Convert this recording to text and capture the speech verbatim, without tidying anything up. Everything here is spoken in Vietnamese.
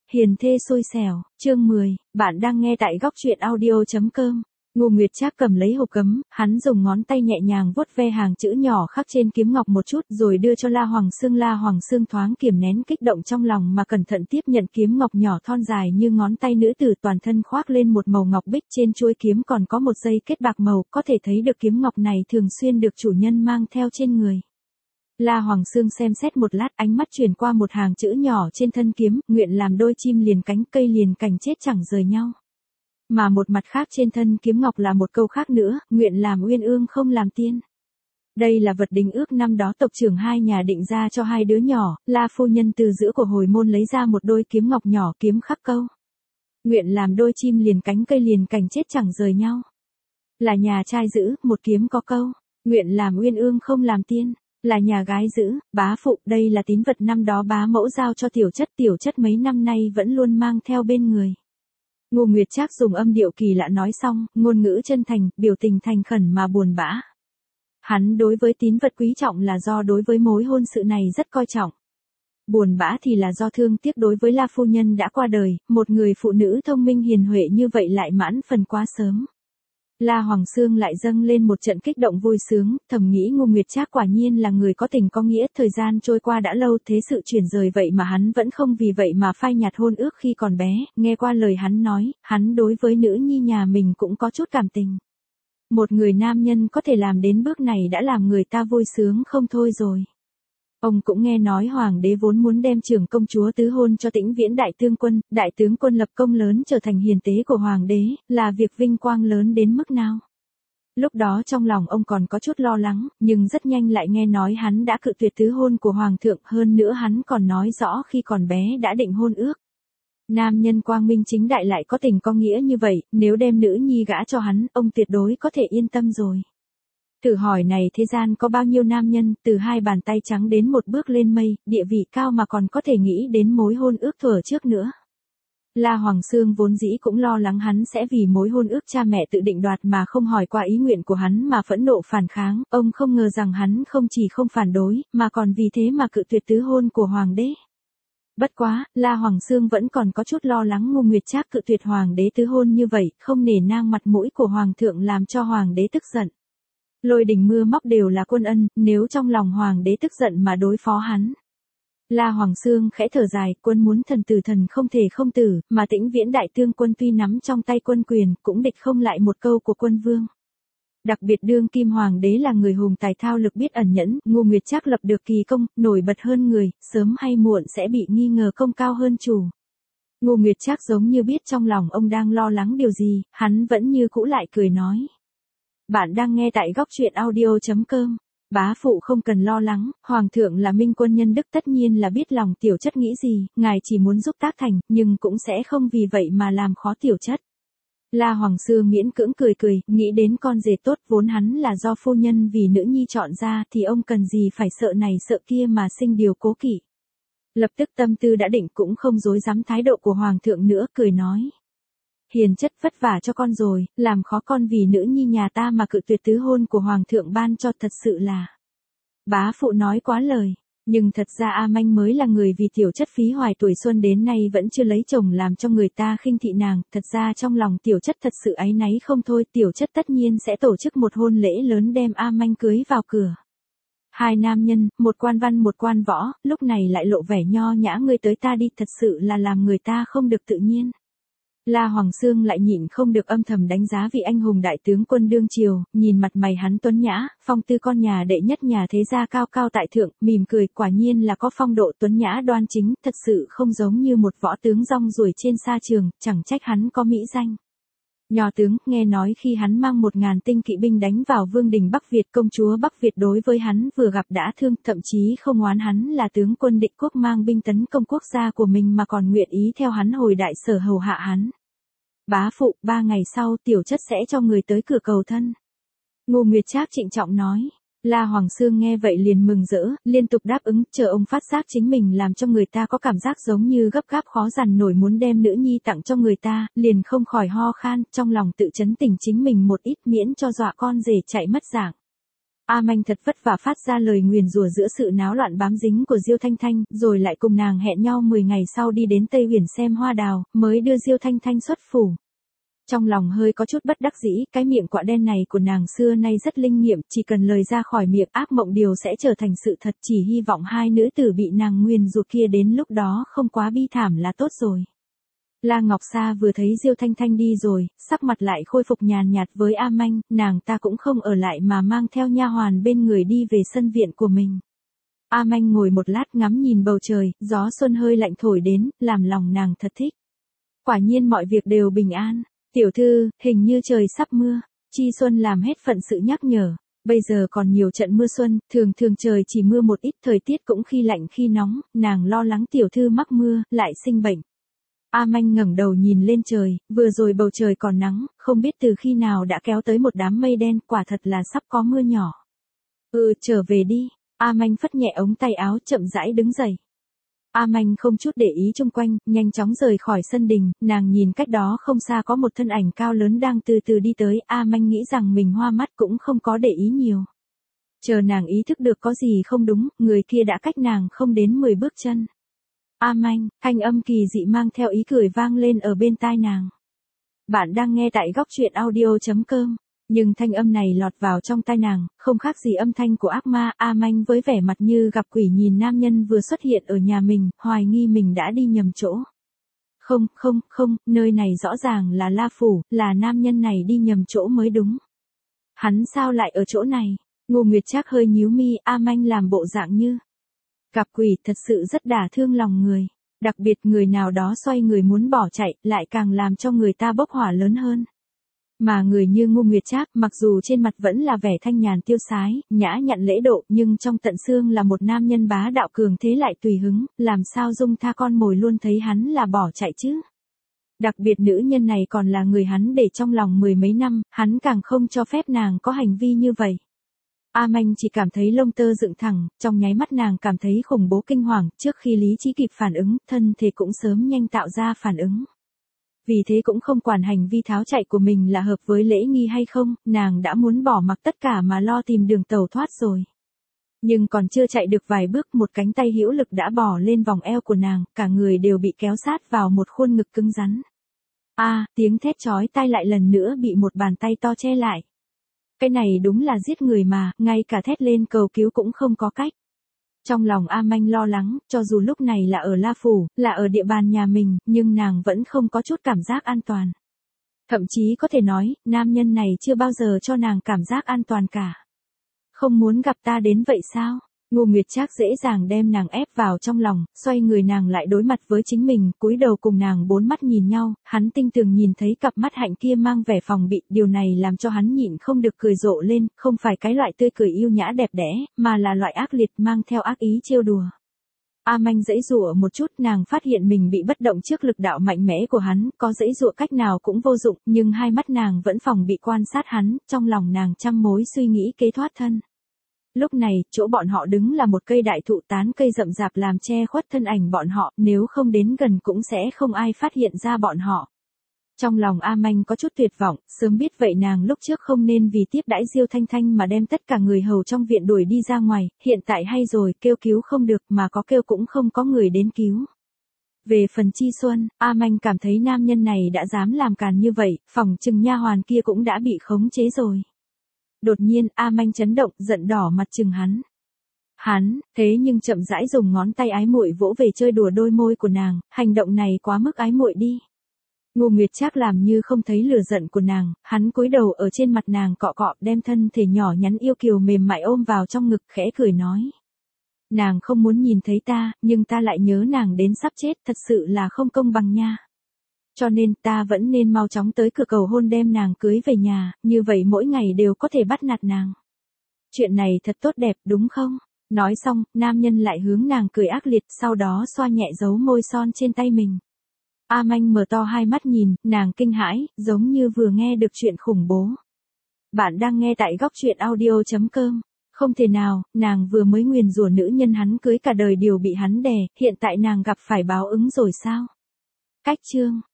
Hiền thê xui xẻo, chương mười, bạn đang nghe tại góc truyện audio.com. Ngô Nguyệt Trác cầm lấy hộp cấm, hắn dùng ngón tay nhẹ nhàng vuốt ve hàng chữ nhỏ khắc trên kiếm ngọc một chút rồi đưa cho La Hoàng Sương. La Hoàng Sương thoáng kiềm nén kích động trong lòng mà cẩn thận tiếp nhận kiếm ngọc nhỏ thon dài như ngón tay nữ tử, toàn thân khoác lên một màu ngọc bích, trên chuôi kiếm còn có một dây kết bạc màu, có thể thấy được kiếm ngọc này thường xuyên được chủ nhân mang theo trên người. La Hoàng Sương xem xét một lát, ánh mắt chuyển qua một hàng chữ nhỏ trên thân kiếm, nguyện làm đôi chim liền cánh, cây liền cành chết chẳng rời nhau. Mà một mặt khác trên thân kiếm ngọc là một câu khác nữa, nguyện làm uyên ương không làm tiên. Đây là vật đính ước năm đó tộc trưởng hai nhà định ra cho hai đứa nhỏ. La phu nhân từ giữa của hồi môn lấy ra một đôi kiếm ngọc nhỏ, kiếm khắc câu nguyện làm đôi chim liền cánh, cây liền cành chết chẳng rời nhau. Là nhà trai giữ, một kiếm có câu nguyện làm uyên ương không làm tiên. Là nhà gái giữ, bá phụ. Đây là tín vật năm đó bá mẫu giao cho tiểu chất, tiểu chất mấy năm nay vẫn luôn mang theo bên người. Ngô Nguyệt Trác dùng âm điệu kỳ lạ nói xong, ngôn ngữ chân thành, biểu tình thành khẩn mà buồn bã. Hắn đối với tín vật quý trọng là do đối với mối hôn sự này rất coi trọng. Buồn bã thì là do thương tiếc đối với La phu nhân đã qua đời, một người phụ nữ thông minh hiền huệ như vậy lại mãn phần quá sớm. La Hoàng Sương lại dâng lên một trận kích động vui sướng, thầm nghĩ Ngô Nguyệt Trác quả nhiên là người có tình có nghĩa. Thời gian trôi qua đã lâu, thế sự chuyển rời vậy mà hắn vẫn không vì vậy mà phai nhạt hôn ước khi còn bé. Nghe qua lời hắn nói, hắn đối với nữ nhi nhà mình cũng có chút cảm tình. Một người nam nhân có thể làm đến bước này đã làm người ta vui sướng không thôi rồi. Ông cũng nghe nói hoàng đế vốn muốn đem trưởng công chúa tứ hôn cho Tĩnh Viễn đại tướng quân, đại tướng quân lập công lớn trở thành hiền tế của hoàng đế, là việc vinh quang lớn đến mức nào. Lúc đó trong lòng ông còn có chút lo lắng, nhưng rất nhanh lại nghe nói hắn đã cự tuyệt tứ hôn của hoàng thượng, hơn nữa hắn còn nói rõ khi còn bé đã định hôn ước. Nam nhân quang minh chính đại lại có tình có nghĩa như vậy, nếu đem nữ nhi gả cho hắn, ông tuyệt đối có thể yên tâm rồi. Thử hỏi này thế gian có bao nhiêu nam nhân, từ hai bàn tay trắng đến một bước lên mây, địa vị cao mà còn có thể nghĩ đến mối hôn ước thuở trước nữa. La Hoàng Sương vốn dĩ cũng lo lắng hắn sẽ vì mối hôn ước cha mẹ tự định đoạt mà không hỏi qua ý nguyện của hắn mà phẫn nộ phản kháng, ông không ngờ rằng hắn không chỉ không phản đối, mà còn vì thế mà cự tuyệt tứ hôn của hoàng đế. Bất quá, La Hoàng Sương vẫn còn có chút lo lắng Ngô Nguyệt Trác cự tuyệt hoàng đế tứ hôn như vậy, không nể nang mặt mũi của hoàng thượng làm cho hoàng đế tức giận. Lôi đình mưa móc đều là quân ân, nếu trong lòng hoàng đế tức giận mà đối phó hắn. La Hoàng Sương khẽ thở dài, quân muốn thần tử thần không thể không tử, mà Tĩnh Viễn đại tướng quân tuy nắm trong tay quân quyền, cũng địch không lại một câu của quân vương. Đặc biệt đương kim hoàng đế là người hùng tài thao lược biết ẩn nhẫn, Ngô Nguyệt Trác lập được kỳ công, nổi bật hơn người, sớm hay muộn sẽ bị nghi ngờ công cao hơn chủ. Ngô Nguyệt Trác giống như biết trong lòng ông đang lo lắng điều gì, hắn vẫn như cũ lại cười nói. Bạn đang nghe tại góc truyện audio.com. Bá phụ không cần lo lắng, hoàng thượng là minh quân nhân đức, tất nhiên là biết lòng tiểu chất nghĩ gì, ngài chỉ muốn giúp tác thành, nhưng cũng sẽ không vì vậy mà làm khó tiểu chất. La Hoàng Sương miễn cưỡng cười cười, nghĩ đến con rể tốt vốn hắn là do phu nhân vì nữ nhi chọn ra, thì ông cần gì phải sợ này sợ kia mà sinh điều cố kỵ. Lập tức tâm tư đã định, cũng không dối dám thái độ của hoàng thượng nữa, cười nói. Hiền chất vất vả cho con rồi, làm khó con vì nữ nhi nhà ta mà cự tuyệt tứ hôn của hoàng thượng ban cho, thật sự là. Bá phụ nói quá lời, nhưng thật ra A Manh mới là người vì tiểu chất phí hoài tuổi xuân đến nay vẫn chưa lấy chồng làm cho người ta khinh thị nàng, thật ra trong lòng tiểu chất thật sự áy náy không thôi, tiểu chất tất nhiên sẽ tổ chức một hôn lễ lớn đem A Manh cưới vào cửa. Hai nam nhân, một quan văn một quan võ, lúc này lại lộ vẻ nho nhã, ngươi tới ta đi, thật sự là làm người ta không được tự nhiên. La Hoàng Sương lại nhịn không được âm thầm đánh giá vị anh hùng đại tướng quân đương triều, nhìn mặt mày hắn tuấn nhã, phong tư con nhà đệ nhất nhà thế gia cao cao tại thượng, mỉm cười, quả nhiên là có phong độ tuấn nhã đoan chính, thật sự không giống như một võ tướng rong ruổi trên sa trường, chẳng trách hắn có mỹ danh. Nho tướng, nghe nói khi hắn mang một ngàn tinh kỵ binh đánh vào vương đình Bắc Việt, công chúa Bắc Việt đối với hắn vừa gặp đã thương, thậm chí không oán hắn là tướng quân địch quốc mang binh tấn công quốc gia của mình mà còn nguyện ý theo hắn hồi đại sở hầu hạ hắn. Bá phụ, ba ngày sau tiểu chất sẽ cho người tới cửa cầu thân. Ngô Nguyệt Trác trịnh trọng nói. La Hoàng Sương nghe vậy liền mừng rỡ, liên tục đáp ứng, chờ ông phát giác chính mình làm cho người ta có cảm giác giống như gấp gáp khó dằn nổi muốn đem nữ nhi tặng cho người ta, liền không khỏi ho khan, trong lòng tự chấn tỉnh chính mình một ít miễn cho dọa con rể chạy mất dạng. A Manh thật vất vả phát ra lời nguyền rủa giữa sự náo loạn bám dính của Diêu Thanh Thanh, rồi lại cùng nàng hẹn nhau mười ngày sau đi đến Tây Huyền xem hoa đào, mới đưa Diêu Thanh Thanh xuất phủ. Trong lòng hơi có chút bất đắc dĩ, cái miệng quạ đen này của nàng xưa nay rất linh nghiệm, chỉ cần lời ra khỏi miệng ác mộng điều sẽ trở thành sự thật, chỉ hy vọng hai nữ tử bị nàng nguyền rủa kia đến lúc đó không quá bi thảm là tốt rồi. La Ngọc Sa vừa thấy Diêu Thanh Thanh đi rồi, sắc mặt lại khôi phục nhàn nhạt với A Manh, nàng ta cũng không ở lại mà mang theo nha hoàn bên người đi về sân viện của mình. A Manh ngồi một lát ngắm nhìn bầu trời, gió xuân hơi lạnh thổi đến, làm lòng nàng thật thích. Quả nhiên mọi việc đều bình an. Tiểu thư, hình như trời sắp mưa. Chi Xuân làm hết phận sự nhắc nhở. Bây giờ còn nhiều trận mưa xuân, thường thường trời chỉ mưa một ít, thời tiết cũng khi lạnh khi nóng, nàng lo lắng tiểu thư mắc mưa, lại sinh bệnh. A Manh ngẩng đầu nhìn lên trời, vừa rồi bầu trời còn nắng, không biết từ khi nào đã kéo tới một đám mây đen, quả thật là sắp có mưa nhỏ. Ừ, trở về đi. A Manh phất nhẹ ống tay áo, chậm rãi đứng dậy. A Manh không chút để ý chung quanh, nhanh chóng rời khỏi sân đình, nàng nhìn cách đó không xa có một thân ảnh cao lớn đang từ từ đi tới, A Manh nghĩ rằng mình hoa mắt cũng không có để ý nhiều. Chờ nàng ý thức được có gì không đúng, người kia đã cách nàng không đến mười bước chân. A Manh, thanh âm kỳ dị mang theo ý cười vang lên ở bên tai nàng. Bạn đang nghe tại góc truyện audio chấm com. Nhưng thanh âm này lọt vào trong tai nàng, không khác gì âm thanh của ác ma. A Manh với vẻ mặt như gặp quỷ nhìn nam nhân vừa xuất hiện ở nhà mình, hoài nghi mình đã đi nhầm chỗ. Không, không, không, nơi này rõ ràng là La Phủ, là nam nhân này đi nhầm chỗ mới đúng. Hắn sao lại ở chỗ này? Ngô Nguyệt Trác hơi nhíu mi, A Manh làm bộ dạng như gặp quỷ, thật sự rất đả thương lòng người. Đặc biệt người nào đó xoay người muốn bỏ chạy, lại càng làm cho người ta bốc hỏa lớn hơn. Mà người như Ngô Nguyệt Trác, mặc dù trên mặt vẫn là vẻ thanh nhàn tiêu sái, nhã nhặn lễ độ, nhưng trong tận xương là một nam nhân bá đạo cường thế lại tùy hứng, làm sao dung tha con mồi luôn thấy hắn là bỏ chạy chứ. Đặc biệt nữ nhân này còn là người hắn để trong lòng mười mấy năm, hắn càng không cho phép nàng có hành vi như vậy. A Manh chỉ cảm thấy lông tơ dựng thẳng, trong nháy mắt nàng cảm thấy khủng bố kinh hoàng, trước khi lý trí kịp phản ứng, thân thể cũng sớm nhanh tạo ra phản ứng. Vì thế cũng không quản hành vi tháo chạy của mình là hợp với lễ nghi hay không, nàng đã muốn bỏ mặc tất cả mà lo tìm đường tẩu thoát rồi. Nhưng còn chưa chạy được vài bước, một cánh tay hữu lực đã bò lên vòng eo của nàng, cả người đều bị kéo sát vào một khuôn ngực cứng rắn. A, à, tiếng thét chói tai lại lần nữa bị một bàn tay to che lại. Cái này đúng là giết người mà, ngay cả thét lên cầu cứu cũng không có cách. Trong lòng A Manh lo lắng, cho dù lúc này là ở La Phủ, là ở địa bàn nhà mình, nhưng nàng vẫn không có chút cảm giác an toàn. Thậm chí có thể nói, nam nhân này chưa bao giờ cho nàng cảm giác an toàn cả. Không muốn gặp ta đến vậy sao? Ngô Nguyệt Trác dễ dàng đem nàng ép vào trong lòng, xoay người nàng lại đối mặt với chính mình, cúi đầu cùng nàng bốn mắt nhìn nhau, hắn tinh tường nhìn thấy cặp mắt hạnh kia mang vẻ phòng bị, điều này làm cho hắn nhịn không được cười rộ lên, không phải cái loại tươi cười yêu nhã đẹp đẽ, mà là loại ác liệt mang theo ác ý trêu đùa. A Manh giãy giụa một chút, nàng phát hiện mình bị bất động trước lực đạo mạnh mẽ của hắn, có giãy giụa cách nào cũng vô dụng, nhưng hai mắt nàng vẫn phòng bị quan sát hắn, trong lòng nàng trăm mối suy nghĩ kế thoát thân. Lúc này, chỗ bọn họ đứng là một cây đại thụ, tán cây rậm rạp làm che khuất thân ảnh bọn họ, nếu không đến gần cũng sẽ không ai phát hiện ra bọn họ. Trong lòng A Manh có chút tuyệt vọng, sớm biết vậy nàng lúc trước không nên vì tiếp đãi Diêu Thanh Thanh mà đem tất cả người hầu trong viện đuổi đi ra ngoài, hiện tại hay rồi, kêu cứu không được mà có kêu cũng không có người đến cứu. Về phần Chi Xuân, A Manh cảm thấy nam nhân này đã dám làm càn như vậy, phòng chừng nha hoàn kia cũng đã bị khống chế rồi. Đột nhiên, A Manh chấn động, giận đỏ mặt chừng hắn. Hắn, thế nhưng chậm rãi dùng ngón tay ái muội vỗ về chơi đùa đôi môi của nàng, hành động này quá mức ái muội đi. Ngô Nguyệt Trác làm như không thấy lửa giận của nàng, hắn cúi đầu ở trên mặt nàng cọ cọ, đem thân thể nhỏ nhắn yêu kiều mềm mại ôm vào trong ngực, khẽ cười nói. Nàng không muốn nhìn thấy ta, nhưng ta lại nhớ nàng đến sắp chết, thật sự là không công bằng nha. Cho nên ta vẫn nên mau chóng tới cửa cầu hôn đem nàng cưới về nhà, như vậy mỗi ngày đều có thể bắt nạt nàng. Chuyện này thật tốt đẹp đúng không? Nói xong, nam nhân lại hướng nàng cười ác liệt, sau đó xoa nhẹ dấu môi son trên tay mình. A Manh mở to hai mắt nhìn, nàng kinh hãi, giống như vừa nghe được chuyện khủng bố. Bạn đang nghe tại góc truyện audio chấm com. Không thể nào, nàng vừa mới nguyền rủa nữ nhân hắn cưới cả đời đều bị hắn đè, hiện tại nàng gặp phải báo ứng rồi sao? Cách chương